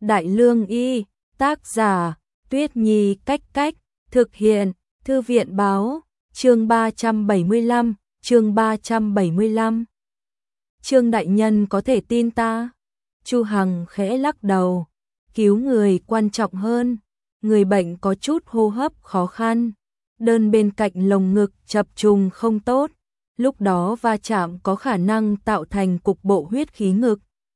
Đại Lương Y, tác giả, Tuyết Nhi Cách Cách, thực hiện, Thư viện Báo, chương 375, chương 375. Trương đại nhân có thể tin ta? Chu Hằng khẽ lắc đầu, cứu người quan trọng hơn, người bệnh có chút hô hấp khó khăn, đơn bên cạnh lồng ngực chập trùng không tốt, lúc đó va chạm có khả năng tạo thành cục bộ huyết khí ngực.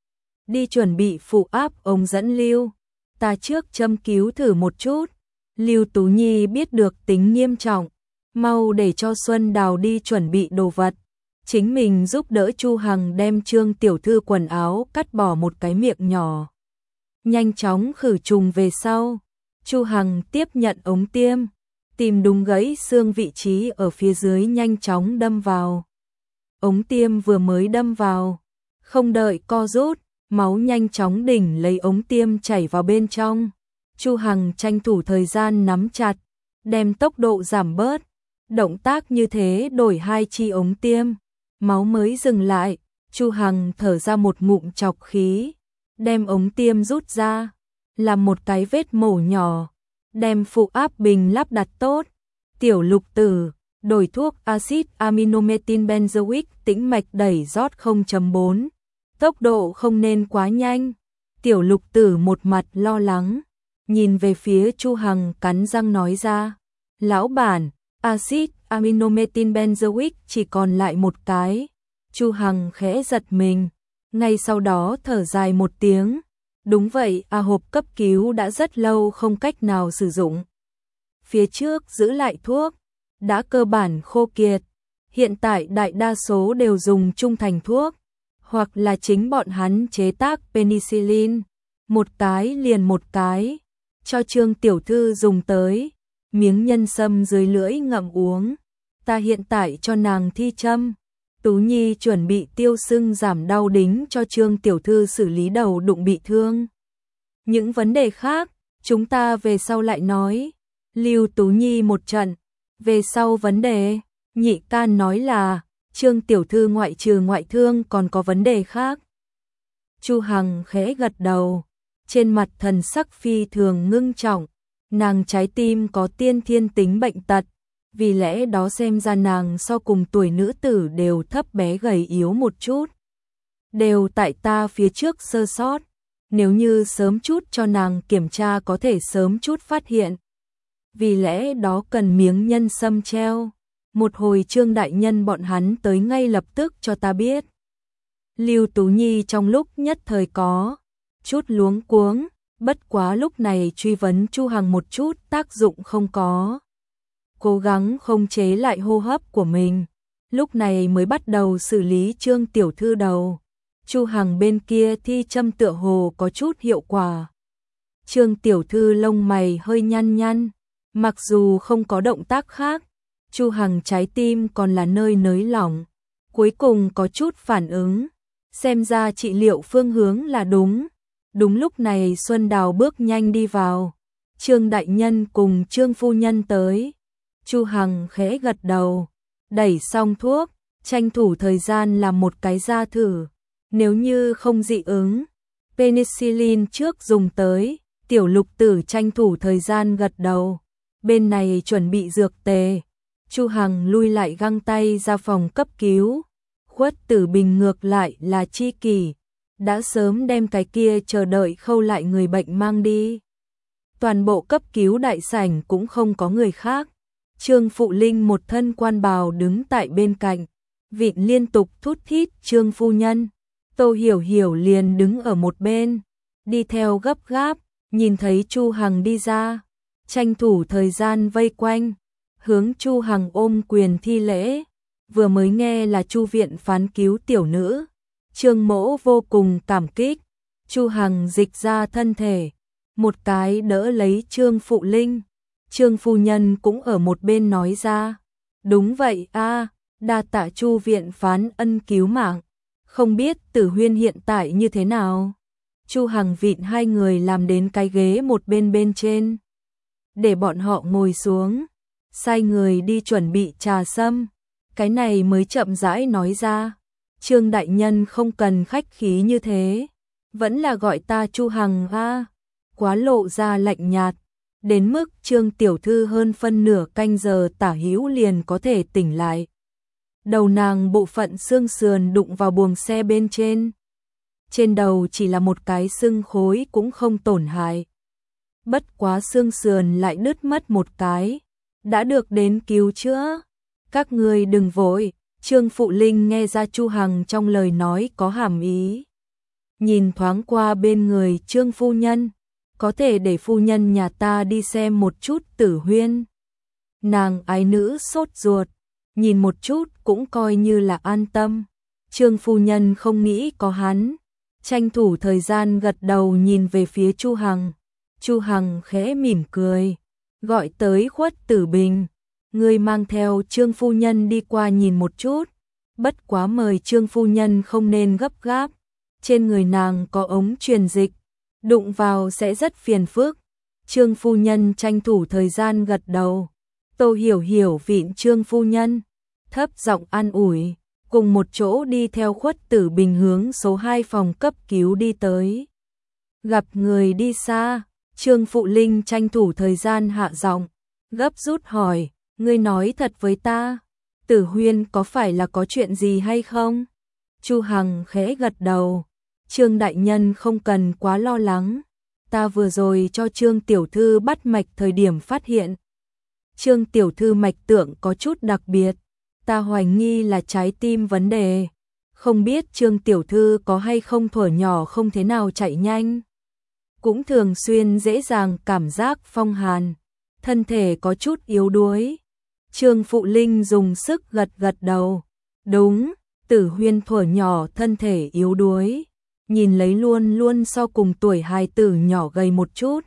Đi chuẩn bị phụ áp ống dẫn lưu, ta trước châm cứu thử một chút. Lưu Tú Nhi biết được tính nghiêm trọng, mau để cho Xuân Đào đi chuẩn bị đồ vật. Chính mình giúp đỡ Chu Hằng đem Trương tiểu thư quần áo cắt bỏ một cái miệng nhỏ. Nhanh chóng khử trùng về sau, Chu Hằng tiếp nhận ống tiêm, tìm đúng gãy xương vị trí ở phía dưới nhanh chóng đâm vào. Ống tiêm vừa mới đâm vào, không đợi co rút, máu nhanh chóng đỉnh lấy ống tiêm chảy vào bên trong. Chu Hằng tranh thủ thời gian nắm chặt, đem tốc độ giảm bớt. Động tác như thế đổi 2 chi ống tiêm, máu mới dừng lại. Chu Hằng thở ra một ngụm trọc khí, đem ống tiêm rút ra, làm một cái vết mổ nhỏ, đem phụ áp bình lắp đặt tốt. Tiểu Lục Tử, đổi thuốc axit aminometin benzoic tĩnh mạch đẩy rót 0.4, tốc độ không nên quá nhanh. Tiểu Lục Tử một mặt lo lắng, nhìn về phía Chu Hằng cắn răng nói ra, lão bản, axit aminometin benzoic chỉ còn lại một cái. Chu Hằng khẽ giật mình, ngay sau đó thở dài một tiếng, đúng vậy, hộp cấp cứu đã rất lâu không cách nào sử dụng. Phía trước giữ lại thuốc, đã cơ bản khô kiệt, hiện tại đại đa số đều dùng trung thành thuốc, hoặc là chính bọn hắn chế tác penicillin, một cái liền một cái, cho Trương tiểu thư dùng tới, miếng nhân sâm dưới lưỡi ngậm uống, ta hiện tại cho nàng thi châm. Tú Nhi chuẩn bị tiêu sưng giảm đau đính cho Trương tiểu thư xử lý đầu đụng bị thương. Những vấn đề khác, chúng ta về sau lại nói. Lưu Tú Nhi một trận, về sau vấn đề, nhị can nói là, Trương tiểu thư ngoại trừ ngoại thương còn có vấn đề khác. Chu Hằng khẽ gật đầu, trên mặt thần sắc phi thường ngưng trọng, nàng trái tim có tiên thiên tính bệnh tật, vì lẽ đó xem ra nàng so cùng tuổi nữ tử đều thấp bé gầy yếu một chút. Đều tại ta phía trước sơ sót, nếu như sớm chút cho nàng kiểm tra có thể sớm chút phát hiện. Vì lẽ đó cần miếng nhân sâm treo, một hồi Trương đại nhân bọn hắn tới ngay lập tức cho ta biết. Lưu Tú Nhi trong lúc nhất thời có chút luống cuống, bất quá lúc này truy vấn Chu Hằng một chút tác dụng không có. Cố gắng không chế lại hô hấp của mình, lúc này mới bắt đầu xử lý Trương tiểu thư đầu. Chu Hằng bên kia thi châm tựa hồ có chút hiệu quả. Trương tiểu thư lông mày hơi nhăn nhăn, mặc dù không có động tác khác, Chu Hằng trái tim còn là nơi nới lỏng, cuối cùng có chút phản ứng, xem ra trị liệu phương hướng là đúng. Đúng lúc này Xuân Đào bước nhanh đi vào, Trương đại nhân cùng Trương phu nhân tới. Chu Hằng khẽ gật đầu, đẩy xong thuốc, tranh thủ thời gian làm một cái da thử, nếu như không dị ứng, penicillin trước dùng tới. Tiểu Lục Tử tranh thủ thời gian gật đầu, bên này chuẩn bị dược tề. Chu Hằng lui lại găng tay ra phòng cấp cứu. Khuất Tử Bình ngược lại là chi kỷ, đã sớm đem cái kia chờ đợi khâu lại người bệnh mang đi. Toàn bộ cấp cứu đại sảnh cũng không có người khác. Trương Phụ Linh một thân quan bào đứng tại bên cạnh, vịn liên tục thút thít Trương phu nhân. Tô Hiểu Hiểu liền đứng ở một bên, đi theo gấp gáp, nhìn thấy Chu Hằng đi ra, tranh thủ thời gian vây quanh, hướng Chu Hằng ôm quyền thi lễ. Vừa mới nghe là Chu viện phán cứu tiểu nữ, Trương mỗ vô cùng cảm kích. Chu Hằng dịch ra thân thể, một cái đỡ lấy Trương Phụ Linh. Trương phu nhân cũng ở một bên nói ra, đúng vậy đa tạ Chu viện phán ân cứu mạng, không biết Tử Huyên hiện tại như thế nào. Chu Hằng vịn hai người làm đến cái ghế một bên bên trên, để bọn họ ngồi xuống, sai người đi chuẩn bị trà sâm, cái này mới chậm rãi nói ra, Trương đại nhân không cần khách khí như thế, vẫn là gọi ta Chu Hằng quá lộ ra lạnh nhạt, đến mức Trương tiểu thư hơn phân nửa canh giờ tả hữu liền có thể tỉnh lại. Đầu nàng bộ phận xương sườn đụng vào buồng xe bên trên. Trên đầu chỉ là một cái xương khối cũng không tổn hại. Bất quá xương sườn lại đứt mất một cái, đã được đến cứu chữa. Các ngươi đừng vội, Trương Phụ Linh nghe ra Chu Hằng trong lời nói có hàm ý. Nhìn thoáng qua bên người Trương phu nhân, có thể để phu nhân nhà ta đi xem một chút Tử Huyên. Nàng ái nữ sốt ruột, nhìn một chút cũng coi như là an tâm. Trương phu nhân không nghĩ có hắn, tranh thủ thời gian gật đầu nhìn về phía Chu Hằng. Chu Hằng khẽ mỉm cười, gọi tới Khuất Tử Bình, ngươi mang theo Trương phu nhân đi qua nhìn một chút, bất quá mời Trương phu nhân không nên gấp gáp, trên người nàng có ống truyền dịch, đụng vào sẽ rất phiền phức. Trương phu nhân tranh thủ thời gian gật đầu. Tô Hiểu Hiểu vịn Trương phu nhân, thấp giọng an ủi, cùng một chỗ đi theo Khuất Tử Bình hướng số 2 phòng cấp cứu đi tới. Gặp người đi xa, Trương Phụ Linh tranh thủ thời gian hạ giọng, gấp rút hỏi, ngươi nói thật với ta, Tử Huyên có phải là có chuyện gì hay không? Chu Hằng khẽ gật đầu, Trương đại nhân không cần quá lo lắng, ta vừa rồi cho Trương tiểu thư bắt mạch thời điểm phát hiện. Trương tiểu thư mạch tượng có chút đặc biệt, ta hoài nghi là trái tim vấn đề, không biết Trương tiểu thư có hay không thuở nhỏ không thế nào chạy nhanh. Cũng thường xuyên dễ dàng cảm giác phong hàn, thân thể có chút yếu đuối. Trương Phụ Linh dùng sức gật gật đầu. Đúng, Tử Huyên thuở nhỏ thân thể yếu đuối, nhìn lấy luôn luôn so cùng tuổi hài tử nhỏ gầy một chút.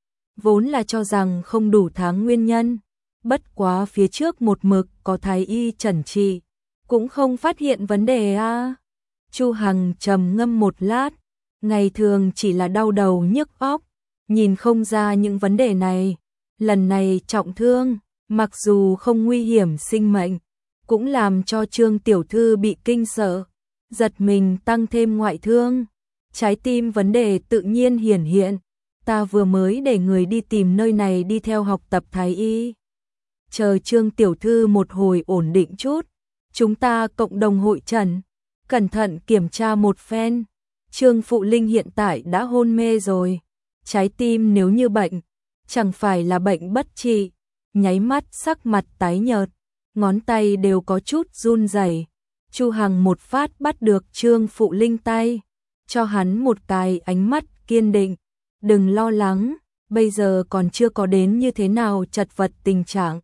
Vốn là cho rằng không đủ tháng nguyên nhân, bất quá phía trước một mực có thái y chẩn trị, cũng không phát hiện vấn đề a. Chu Hằng trầm ngâm một lát, ngày thường chỉ là đau đầu nhức óc, nhìn không ra những vấn đề này. Lần này trọng thương, mặc dù không nguy hiểm sinh mệnh, cũng làm cho Trương tiểu thư bị kinh sợ, giật mình tăng thêm ngoại thương. Trái tim vấn đề tự nhiên hiển hiện, ta vừa mới để người đi tìm nơi này đi theo học tập thái y. Chờ Trương tiểu thư một hồi ổn định chút, chúng ta cộng đồng hội trần, cẩn thận kiểm tra một phen. Trương Phụ Linh hiện tại đã hôn mê rồi, trái tim nếu như bệnh, chẳng phải là bệnh bất trị. Nháy mắt sắc mặt tái nhợt, ngón tay đều có chút run rẩy. Chu Hằng một phát bắt được Trương Phụ Linh tay, cho hắn một cái ánh mắt kiên định, đừng lo lắng, bây giờ còn chưa có đến như thế nào chật vật tình trạng.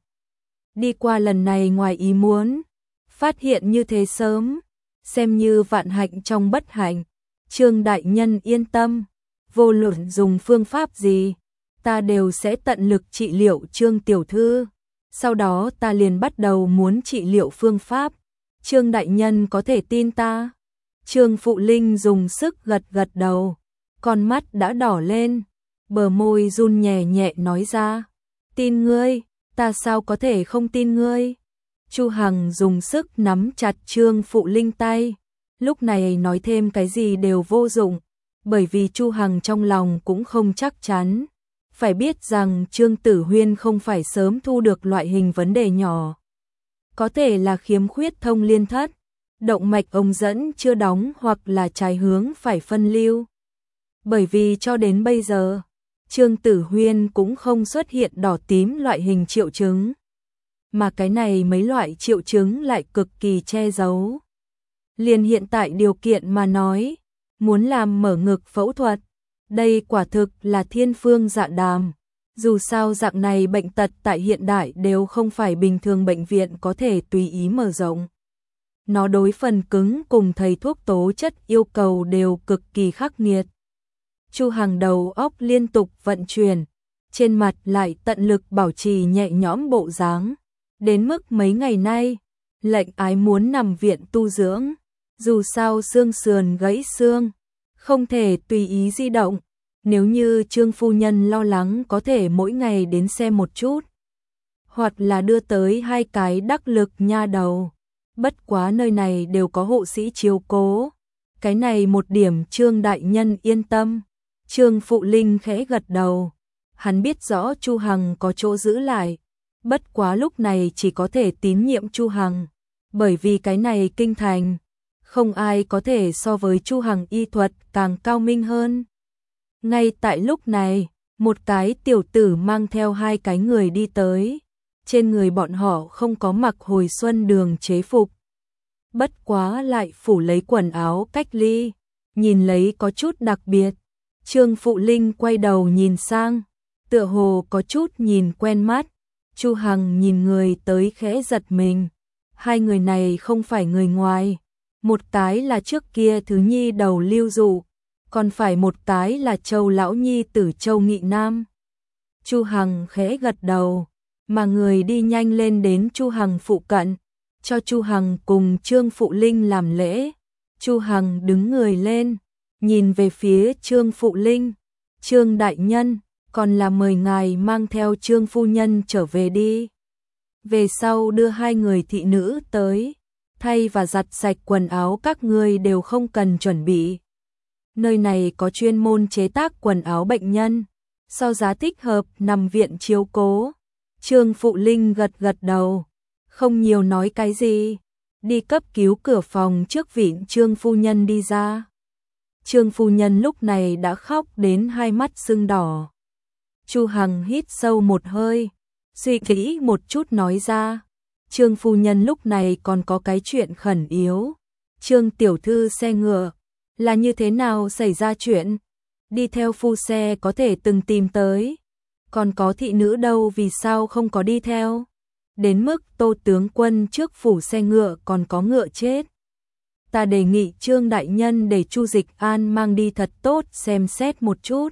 Đi qua lần này ngoài ý muốn, phát hiện như thế sớm, xem như vạn hạnh trong bất hạnh. Trương đại nhân yên tâm, vô luận dùng phương pháp gì, ta đều sẽ tận lực trị liệu Trương tiểu thư. Sau đó ta liền bắt đầu muốn trị liệu phương pháp. Trương đại nhân có thể tin ta. Trương Phụ Linh dùng sức gật gật đầu, con mắt đã đỏ lên, bờ môi run nhẹ nhẹ nói ra, tin ngươi, ta sao có thể không tin ngươi. Chu Hằng dùng sức nắm chặt Trương Phụ Linh tay, lúc này nói thêm cái gì đều vô dụng, bởi vì Chu Hằng trong lòng cũng không chắc chắn. Phải biết rằng Trương Tử Huyên không phải sớm thu được loại hình vấn đề nhỏ, có thể là khiếm khuyết thông liên thất, động mạch ống dẫn chưa đóng hoặc là trái hướng phải phân lưu. Bởi vì cho đến bây giờ, Trương Tử Huyên cũng không xuất hiện đỏ tím loại hình triệu chứng, mà cái này mấy loại triệu chứng lại cực kỳ che giấu. Liền hiện tại điều kiện mà nói, muốn làm mở ngực phẫu thuật, đây quả thực là thiên phương dạ đàm. Dù sao dạng này bệnh tật tại hiện đại đều không phải bình thường bệnh viện có thể tùy ý mở rộng. Nó đối phần cứng cùng thầy thuốc tố chất yêu cầu đều cực kỳ khắc nghiệt. Chu Hằng đầu óc liên tục vận chuyển, trên mặt lại tận lực bảo trì nhẹ nhõm bộ dáng. Đến mức mấy ngày nay, lệnh ái muốn nằm viện tu dưỡng. Dù sao xương sườn gãy xương, không thể tùy ý di động. Nếu như Trương phu nhân lo lắng có thể mỗi ngày đến xem một chút, hoặc là đưa tới 2 cái đắc lực nha đầu. Bất quá nơi này đều có hộ sĩ chiếu cố, cái này một điểm Trương đại nhân yên tâm. Trương Phụ Linh khẽ gật đầu, hắn biết rõ Chu Hằng có chỗ giữ lại, bất quá lúc này chỉ có thể tín nhiệm Chu Hằng, bởi vì cái này kinh thành, không ai có thể so với Chu Hằng y thuật càng cao minh hơn. Ngay tại lúc này, một cái tiểu tử mang theo hai cái người đi tới, trên người bọn họ không có mặc hồi xuân đường chế phục, bất quá lại phủ lấy quần áo cách ly, nhìn lấy có chút đặc biệt. Trương Phụ Linh quay đầu nhìn sang, tựa hồ có chút nhìn quen mắt. Chu Hằng nhìn người tới khẽ giật mình, hai người này không phải người ngoài, một cái là trước kia thứ nhi đầu Lưu Dụ, còn phải một cái là Châu lão nhi tử Châu Nghị Nam. Chu Hằng khẽ gật đầu, mà người đi nhanh lên đến Chu Hằng phụ cận, cho Chu Hằng cùng Trương Phụ Linh làm lễ. Chu Hằng đứng người lên, nhìn về phía Trương Phụ Linh, Trương đại nhân, còn là mời ngài mang theo Trương phu nhân trở về đi. Về sau đưa hai người thị nữ tới, thay và giặt sạch quần áo các ngươi đều không cần chuẩn bị. Nơi này có chuyên môn chế tác quần áo bệnh nhân, so giá thích hợp nằm viện chiếu cố. Trương Phụ Linh gật gật đầu, không nhiều nói cái gì, đi cấp cứu cửa phòng trước vịn Trương phu nhân đi ra. Trương phu nhân lúc này đã khóc đến hai mắt sưng đỏ. Chu Hằng hít sâu một hơi, suy nghĩ một chút nói ra, Trương phu nhân lúc này còn có cái chuyện khẩn yếu. Trương tiểu thư xe ngựa, là như thế nào xảy ra chuyện? Đi theo phu xe có thể từng tìm tới, còn có thị nữ đâu vì sao không có đi theo? Đến mức Tô tướng quân trước phủ xe ngựa còn có ngựa chết. Ta đề nghị Trương đại nhân để Chu Dịch An mang đi thật tốt xem xét một chút.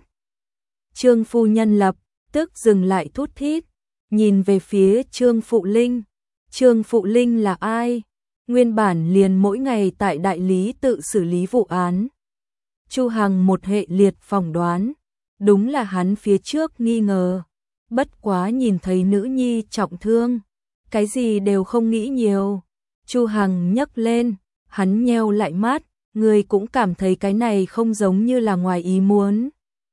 Trương phu nhân lập tức dừng lại thút thít, nhìn về phía Trương Phụ Linh. Trương Phụ Linh là ai? Nguyên bản liền mỗi ngày tại đại lý tự xử lý vụ án. Chu Hằng một hệ liệt phỏng đoán, đúng là hắn phía trước nghi ngờ, bất quá nhìn thấy nữ nhi trọng thương, cái gì đều không nghĩ nhiều. Chu Hằng nhấc lên, hắn nheo lại mắt, người cũng cảm thấy cái này không giống như là ngoài ý muốn.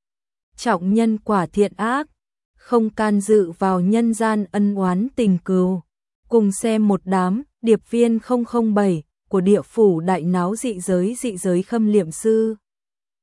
Trọng nhân quả thiện ác, không can dự vào nhân gian ân oán tình cừu. Cùng xem một đám điệp viên 007 của địa phủ đại náo dị giới khâm liệm sư.